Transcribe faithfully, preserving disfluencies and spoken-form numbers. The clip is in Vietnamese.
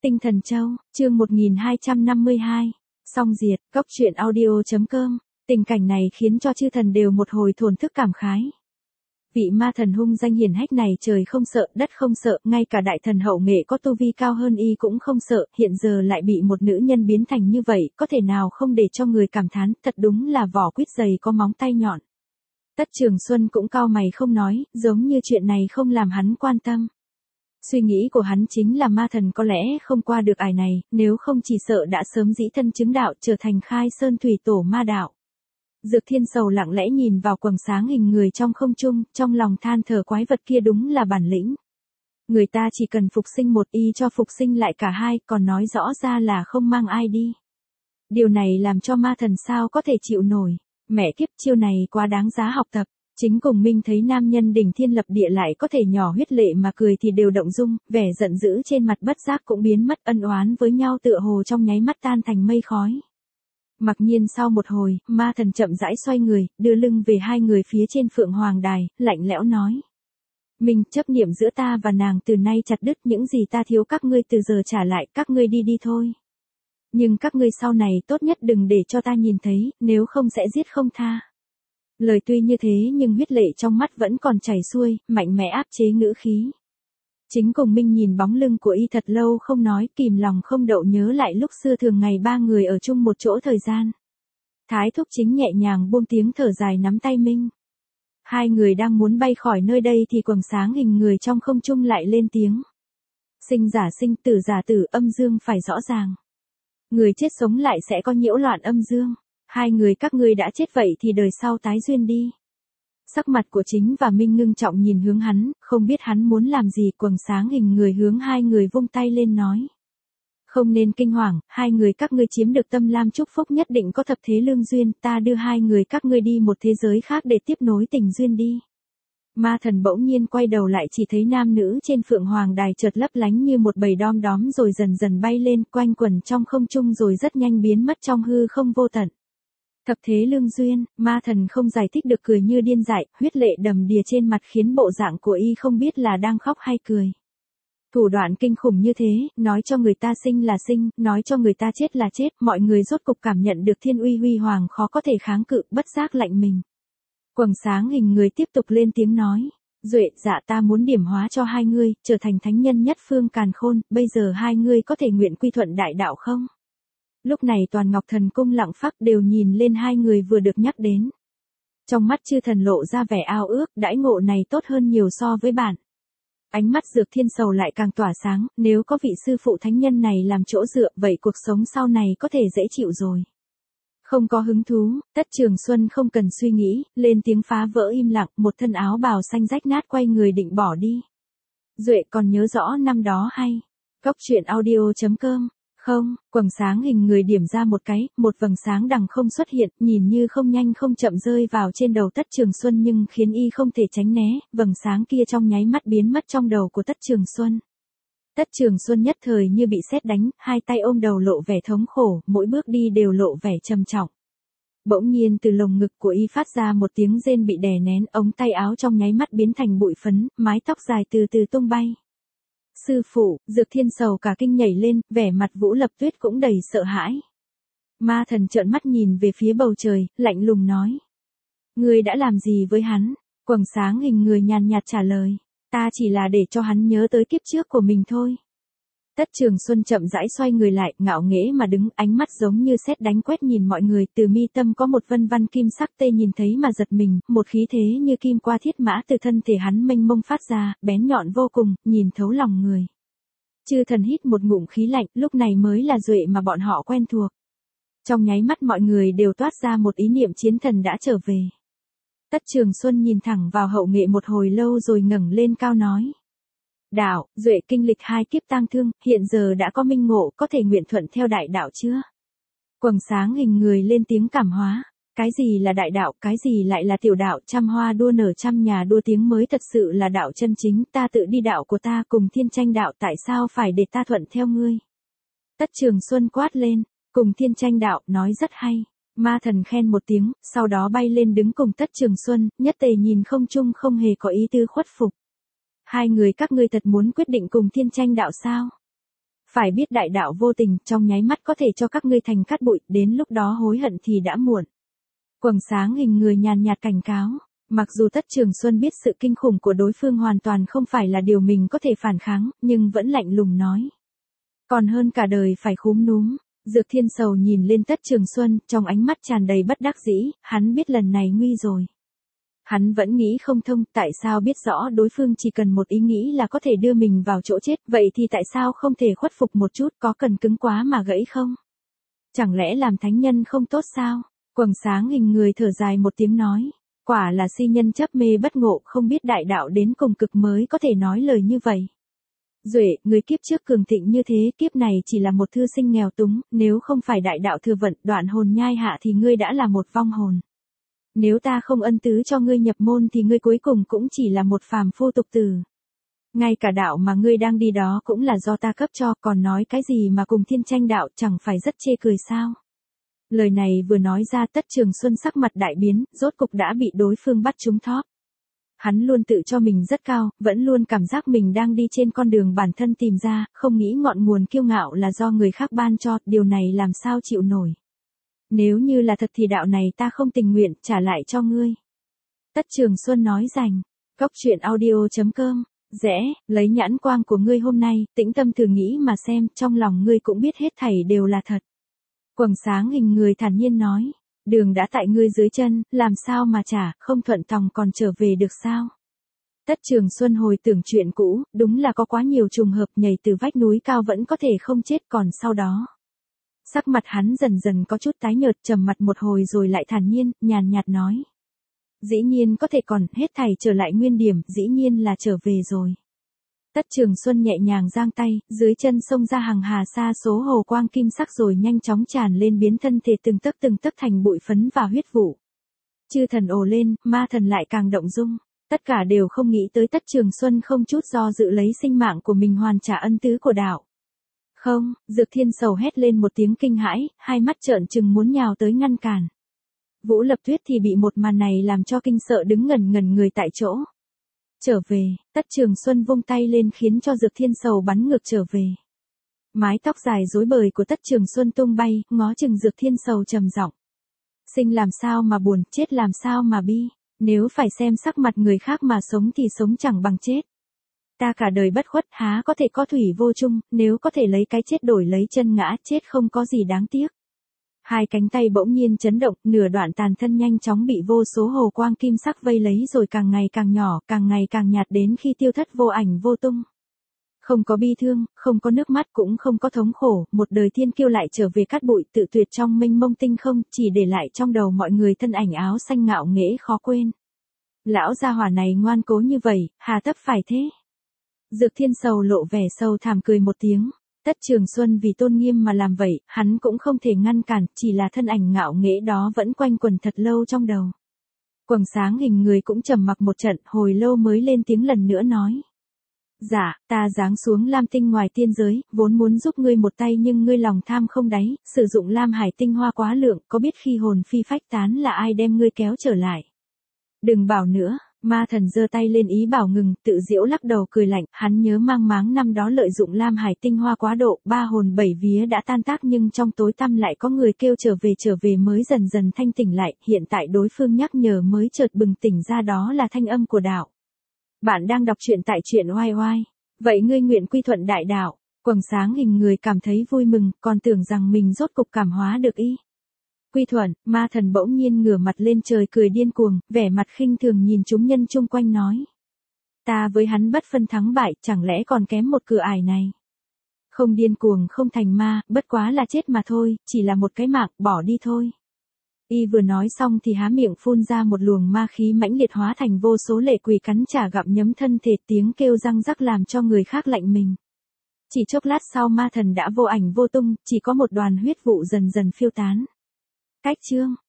Tinh Thần Châu, chương một nghìn hai trăm năm mươi hai. Song diệt, góc truyện audio.com. Tình cảnh này khiến cho chư thần đều một hồi thổn thức cảm khái. Vị ma thần hung danh hiển hách này trời không sợ, đất không sợ, ngay cả đại thần hậu nghệ có tu vi cao hơn y cũng không sợ, hiện giờ lại bị một nữ nhân biến thành như vậy, có thể nào không để cho người cảm thán, thật đúng là vỏ quýt dày có móng tay nhọn. Tất Trường Xuân cũng cau mày không nói, giống như chuyện này không làm hắn quan tâm. Suy nghĩ của hắn chính là ma thần có lẽ không qua được ải này, nếu không chỉ sợ đã sớm dĩ thân chứng đạo trở thành khai sơn thủy tổ ma đạo. Dược Thiên Sầu lặng lẽ nhìn vào quầng sáng hình người trong không trung, trong lòng than thở quái vật kia đúng là bản lĩnh. Người ta chỉ cần phục sinh một y cho phục sinh lại cả hai, còn nói rõ ra là không mang ai đi. Điều này làm cho ma thần sao có thể chịu nổi, mẹ kiếp chiêu này quá đáng giá học tập. Chính Cùng Minh thấy nam nhân đỉnh thiên lập địa lại có thể nhỏ huyết lệ mà cười thì đều động dung, vẻ giận dữ trên mặt bất giác cũng biến mất, ân oán với nhau tựa hồ trong nháy mắt tan thành mây khói. Mặc nhiên sau một hồi, ma thần chậm rãi xoay người, đưa lưng về hai người phía trên Phượng Hoàng Đài, lạnh lẽo nói. Minh, chấp niệm giữa ta và nàng từ nay chặt đứt, những gì ta thiếu các ngươi từ giờ trả lại, các ngươi đi đi thôi. Nhưng các ngươi sau này tốt nhất đừng để cho ta nhìn thấy, nếu không sẽ giết không tha. Lời tuy như thế nhưng huyết lệ trong mắt vẫn còn chảy xuôi, mạnh mẽ áp chế ngữ khí. Chính Cùng Minh nhìn bóng lưng của y thật lâu không nói, kìm lòng không đậu nhớ lại lúc xưa thường ngày ba người ở chung một chỗ thời gian. Thái thúc chính nhẹ nhàng buông tiếng thở dài nắm tay Minh. Hai người đang muốn bay khỏi nơi đây thì quầng sáng hình người trong không trung lại lên tiếng. Sinh giả sinh, tử giả tử, âm dương phải rõ ràng. Người chết sống lại sẽ có nhiễu loạn âm dương. Hai người các ngươi đã chết vậy thì đời sau tái duyên đi. Sắc mặt của Chính và Minh ngưng trọng nhìn hướng hắn, không biết hắn muốn làm gì, quầng sáng hình người hướng hai người vung tay lên nói. Không nên kinh hoàng, hai người các ngươi chiếm được tâm lam chúc phúc nhất định có thập thế lương duyên, ta đưa hai người các ngươi đi một thế giới khác để tiếp nối tình duyên đi. Ma thần bỗng nhiên quay đầu lại chỉ thấy nam nữ trên Phượng Hoàng Đài chợt lấp lánh như một bầy đom đóm rồi dần dần bay lên quanh quẩn trong không trung rồi rất nhanh biến mất trong hư không vô tận. Thập thế lương duyên, ma thần không giải thích được cười như điên dại, huyết lệ đầm đìa trên mặt khiến bộ dạng của y không biết là đang khóc hay cười. Thủ đoạn kinh khủng như thế, nói cho người ta sinh là sinh, nói cho người ta chết là chết, mọi người rốt cục cảm nhận được thiên uy huy hoàng khó có thể kháng cự, bất giác lạnh mình. Quầng sáng hình người tiếp tục lên tiếng nói, Duệ, dạ ta muốn điểm hóa cho hai ngươi, trở thành thánh nhân nhất phương càn khôn, bây giờ hai ngươi có thể nguyện quy thuận đại đạo không? Lúc này toàn Ngọc Thần Cung lặng phắc đều nhìn lên hai người vừa được nhắc đến. Trong mắt chư thần lộ ra vẻ ao ước, đãi ngộ này tốt hơn nhiều so với bạn. Ánh mắt Dược Thiên Sầu lại càng tỏa sáng, nếu có vị sư phụ thánh nhân này làm chỗ dựa, vậy cuộc sống sau này có thể dễ chịu rồi. Không có hứng thú, Tất Trường Xuân không cần suy nghĩ, lên tiếng phá vỡ im lặng, một thân áo bào xanh rách nát quay người định bỏ đi. Duệ còn nhớ rõ năm đó hay? Góc truyện audio.com. Không, quầng sáng hình người điểm ra một cái, một vầng sáng đằng không xuất hiện, nhìn như không nhanh không chậm rơi vào trên đầu Tất Trường Xuân nhưng khiến y không thể tránh né, vầng sáng kia trong nháy mắt biến mất trong đầu của Tất Trường Xuân. Tất Trường Xuân nhất thời như bị sét đánh, hai tay ôm đầu lộ vẻ thống khổ, mỗi bước đi đều lộ vẻ trầm trọng. Bỗng nhiên từ lồng ngực của y phát ra một tiếng rên bị đè nén, ống tay áo trong nháy mắt biến thành bụi phấn, mái tóc dài từ từ tung bay. Sư phụ, Dược Thiên Sầu cả kinh nhảy lên, vẻ mặt Vũ Lập Tuyết cũng đầy sợ hãi. Ma thần trợn mắt nhìn về phía bầu trời, lạnh lùng nói. Ngươi đã làm gì với hắn? Quầng sáng hình người nhàn nhạt trả lời. Ta chỉ là để cho hắn nhớ tới kiếp trước của mình thôi. Tất Trường Xuân chậm rãi xoay người lại, ngạo nghễ mà đứng, ánh mắt giống như sét đánh quét nhìn mọi người, từ mi tâm có một vân văn kim sắc tê nhìn thấy mà giật mình, một khí thế như kim qua thiết mã từ thân thể hắn mênh mông phát ra, bén nhọn vô cùng, nhìn thấu lòng người. Chư thần hít một ngụm khí lạnh, lúc này mới là Duệ mà bọn họ quen thuộc. Trong nháy mắt mọi người đều toát ra một ý niệm chiến thần đã trở về. Tất Trường Xuân nhìn thẳng vào hậu nghệ một hồi lâu rồi ngẩng lên cao nói. Đạo, Duệ kinh lịch hai kiếp tang thương, hiện giờ đã có minh ngộ, có thể nguyện thuận theo đại đạo chưa? Quầng sáng hình người lên tiếng cảm hóa. Cái gì là đại đạo, cái gì lại là tiểu đạo, trăm hoa đua nở trăm nhà đua tiếng mới thật sự là đạo chân chính, ta tự đi đạo của ta cùng thiên tranh đạo, tại sao phải để ta thuận theo ngươi? Tất Trường Xuân quát lên, cùng thiên tranh đạo, nói rất hay. Ma thần khen một tiếng, sau đó bay lên đứng cùng Tất Trường Xuân, nhất tề nhìn không chung không hề có ý tư khuất phục. Hai người các ngươi thật muốn quyết định cùng thiên tranh đạo sao? Phải biết đại đạo vô tình, trong nháy mắt có thể cho các ngươi thành cát bụi, đến lúc đó hối hận thì đã muộn. Quầng sáng hình người nhàn nhạt cảnh cáo. Mặc dù Tất Trường Xuân biết sự kinh khủng của đối phương hoàn toàn không phải là điều mình có thể phản kháng, nhưng vẫn lạnh lùng nói. Còn hơn cả đời phải khúm núm. Dược Thiên Sầu nhìn lên Tất Trường Xuân, trong ánh mắt tràn đầy bất đắc dĩ, hắn biết lần này nguy rồi. Hắn vẫn nghĩ không thông, tại sao biết rõ đối phương chỉ cần một ý nghĩ là có thể đưa mình vào chỗ chết, vậy thì tại sao không thể khuất phục một chút, có cần cứng quá mà gãy không? Chẳng lẽ làm thánh nhân không tốt sao? Quầng sáng hình người thở dài một tiếng nói. Quả là si nhân chấp mê bất ngộ, không biết đại đạo đến cùng cực mới có thể nói lời như vậy. Duệ, người kiếp trước cường thịnh như thế, kiếp này chỉ là một thư sinh nghèo túng, nếu không phải đại đạo thừa vận, đoạn hồn nhai hạ thì ngươi đã là một vong hồn. Nếu ta không ân tứ cho ngươi nhập môn thì ngươi cuối cùng cũng chỉ là một phàm phu tục tử. Ngay cả đạo mà ngươi đang đi đó cũng là do ta cấp cho, còn nói cái gì mà cùng thiên tranh đạo, chẳng phải rất chê cười sao? Lời này vừa nói ra, Tất Trường Xuân sắc mặt đại biến, rốt cục đã bị đối phương bắt trúng thóp. Hắn luôn tự cho mình rất cao, vẫn luôn cảm giác mình đang đi trên con đường bản thân tìm ra, không nghĩ ngọn nguồn kiêu ngạo là do người khác ban cho, điều này làm sao chịu nổi. Nếu như là thật thì đạo này ta không tình nguyện trả lại cho ngươi. Tất Trường Xuân nói rành. Cốc truyện audio chấm com. Rẽ, lấy nhãn quang của ngươi hôm nay, tĩnh tâm thử nghĩ mà xem, trong lòng ngươi cũng biết hết thảy đều là thật. Quầng sáng hình người thản nhiên nói. Đường đã tại ngươi dưới chân, làm sao mà trả, không thuận tòng còn trở về được sao? Tất Trường Xuân hồi tưởng chuyện cũ, đúng là có quá nhiều trùng hợp, nhảy từ vách núi cao vẫn có thể không chết, còn sau đó. Sắc mặt hắn dần dần có chút tái nhợt, trầm mặt một hồi rồi lại thản nhiên, nhàn nhạt nói. Dĩ nhiên có thể còn, hết thảy trở lại nguyên điểm, dĩ nhiên là trở về rồi. Tất Trường Xuân nhẹ nhàng giang tay, dưới chân xông ra hàng hà sa số hồ quang kim sắc rồi nhanh chóng tràn lên biến thân thể từng tấc từng tấc thành bụi phấn và huyết vụ. Chư thần ồ lên, ma thần lại càng động dung. Tất cả đều không nghĩ tới Tất Trường Xuân không chút do dự lấy sinh mạng của mình hoàn trả ân tứ của đạo. Không, Dược Thiên Sầu hét lên một tiếng kinh hãi, hai mắt trợn trừng muốn nhào tới ngăn cản. Vũ Lập Tuyết thì bị một màn này làm cho kinh sợ đứng ngẩn ngẩn người tại chỗ. Trở về, Tất Trường Xuân vung tay lên khiến cho Dược Thiên Sầu bắn ngược trở về. Mái tóc dài rối bời của Tất Trường Xuân tung bay, ngó chừng Dược Thiên Sầu trầm giọng. Sinh làm sao mà buồn, chết làm sao mà bi, nếu phải xem sắc mặt người khác mà sống thì sống chẳng bằng chết. Ta cả đời bất khuất há có thể có thủy vô chung, nếu có thể lấy cái chết đổi lấy chân ngã, chết không có gì đáng tiếc. Hai cánh tay bỗng nhiên chấn động, nửa đoạn tàn thân nhanh chóng bị vô số hồ quang kim sắc vây lấy rồi càng ngày càng nhỏ, càng ngày càng nhạt đến khi tiêu thất vô ảnh vô tung. Không có bi thương, không có nước mắt cũng không có thống khổ, một đời thiên kiêu lại trở về cát bụi tự tuyệt trong mênh mông tinh không, chỉ để lại trong đầu mọi người thân ảnh áo xanh ngạo nghễ khó quên. Lão gia hỏa này ngoan cố như vậy, hà tất phải thế? Dược Thiên Sầu lộ vẻ sầu thảm cười một tiếng. Tất Trường Xuân vì tôn nghiêm mà làm vậy, hắn cũng không thể ngăn cản, chỉ là thân ảnh ngạo nghễ đó vẫn quanh quẩn thật lâu trong đầu. Quầng sáng hình người cũng trầm mặc một trận, hồi lâu mới lên tiếng lần nữa nói. Dạ, ta giáng xuống Lam Tinh ngoài tiên giới, vốn muốn giúp ngươi một tay nhưng ngươi lòng tham không đáy, sử dụng Lam Hải tinh hoa quá lượng, có biết khi hồn phi phách tán là ai đem ngươi kéo trở lại? Đừng bảo nữa. Ma thần giơ tay lên ý bảo ngừng, tự giễu lắc đầu cười lạnh, hắn nhớ mang máng năm đó lợi dụng Lam Hải tinh hoa quá độ, ba hồn bảy vía đã tan tác nhưng trong tối tăm lại có người kêu trở về trở về mới dần dần thanh tỉnh lại, hiện tại đối phương nhắc nhở mới chợt bừng tỉnh ra đó là thanh âm của đạo. Bạn đang đọc truyện tại truyện oai oai, vậy ngươi nguyện quy thuận đại đạo. Quầng sáng hình người cảm thấy vui mừng, còn tưởng rằng mình rốt cục cảm hóa được y. Quy thuận, ma thần bỗng nhiên ngửa mặt lên trời cười điên cuồng, vẻ mặt khinh thường nhìn chúng nhân chung quanh nói. Ta với hắn bất phân thắng bại, chẳng lẽ còn kém một cửa ải này. Không điên cuồng không thành ma, bất quá là chết mà thôi, chỉ là một cái mạng, bỏ đi thôi. Y vừa nói xong thì há miệng phun ra một luồng ma khí mãnh liệt hóa thành vô số lệ quỷ cắn trả gặm nhấm thân thể, tiếng kêu răng rắc làm cho người khác lạnh mình. Chỉ chốc lát sau ma thần đã vô ảnh vô tung, chỉ có một đoàn huyết vụ dần dần phiêu tán. Cách chương